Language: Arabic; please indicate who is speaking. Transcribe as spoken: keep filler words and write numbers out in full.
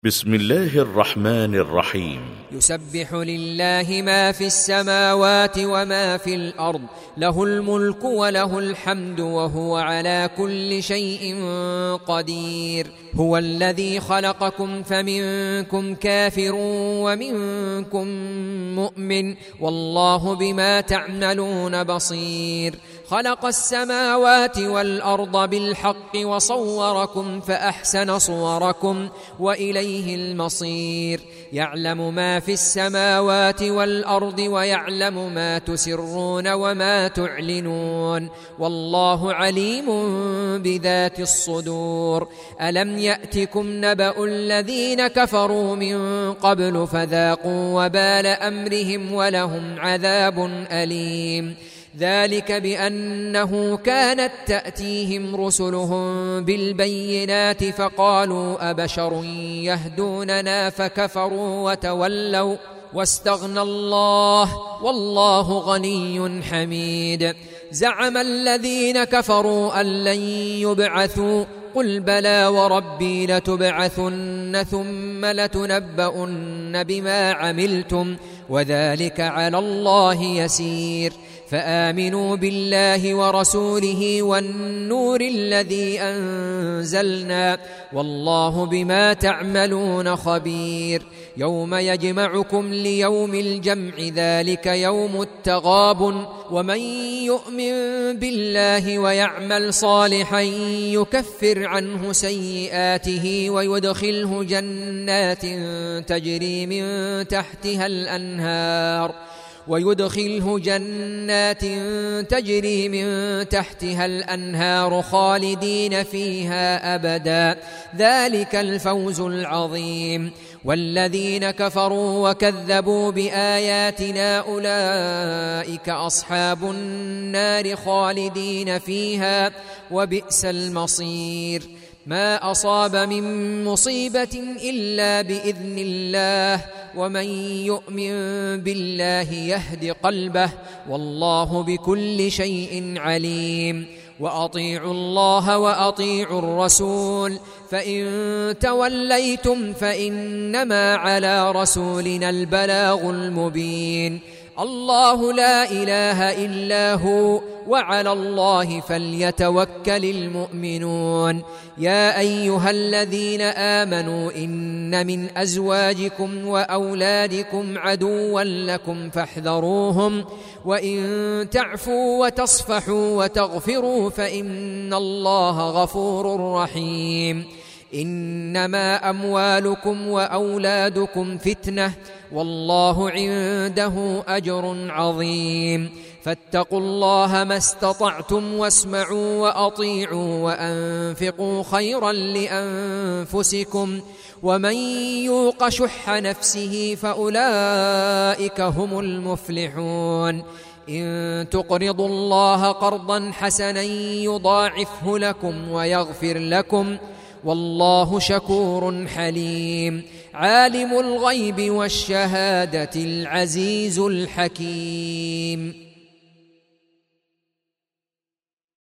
Speaker 1: بسم الله الرحمن الرحيم.
Speaker 2: يسبح لله ما في السماوات وما في الأرض، له الملك وله الحمد وهو على كل شيء قدير. هو الذي خلقكم فمنكم كافر ومنكم مؤمن، والله بما تعملون بصير. خلق السماوات والأرض بالحق وصوركم فأحسن صوركم وإليه المصير. يعلم ما في السماوات والأرض ويعلم ما تسرون وما تعلنون، والله عليم بذات الصدور. ألم يأتكم نبأ الذين كفروا من قبل فذاقوا وبال أمرهم ولهم عذاب أليم. ذلك بأنه كانت تأتيهم رسلهم بالبينات فقالوا أبشر يهدوننا فكفروا وتولوا واستغنى الله والله غني حميد. زعم الذين كفروا أن لن يبعثوا، قل بلى وربي لتبعثن ثم لتنبؤن بما عملتم وذلك على الله يسير. فآمنوا بالله ورسوله والنور الذي أنزلنا، والله بما تعملون خبير. يوم يجمعكم ليوم الجمع ذلك يوم التغابن، ومن يؤمن بالله ويعمل صالحا يكفر عنه سيئاته ويدخله جنات تجري من تحتها الأنهار ويدخله جنات تجري من تحتها الأنهار خالدين فيها أبدا، ذلك الفوز العظيم. والذين كفروا وكذبوا بآياتنا أولئك أصحاب النار خالدين فيها وبئس المصير. ما أصاب من مصيبة إلا بإذن الله، ومن يؤمن بالله يهد قلبه، والله بكل شيء عليم. وأطيعوا الله وأطيعوا الرسول، فإن توليتم فإنما على رسولنا البلاغ المبين. الله لا إله إلا هو وعلى الله فليتوكل المؤمنون. يا أيها الذين آمنوا إن من أزواجكم وأولادكم عدوا لكم فاحذروهم، وإن تعفوا وتصفحوا وتغفروا فإن الله غفور رحيم. إنما أموالكم وأولادكم فتنة، والله عنده أجر عظيم. فاتقوا الله ما استطعتم واسمعوا وأطيعوا وأنفقوا خيرا لأنفسكم، ومن يوق شح نفسه فأولئك هم المفلحون. إن تقرضوا الله قرضا حسنا يضاعفه لكم ويغفر لكم، والله شكور حليم. عالم الغيب والشهادة العزيز الحكيم.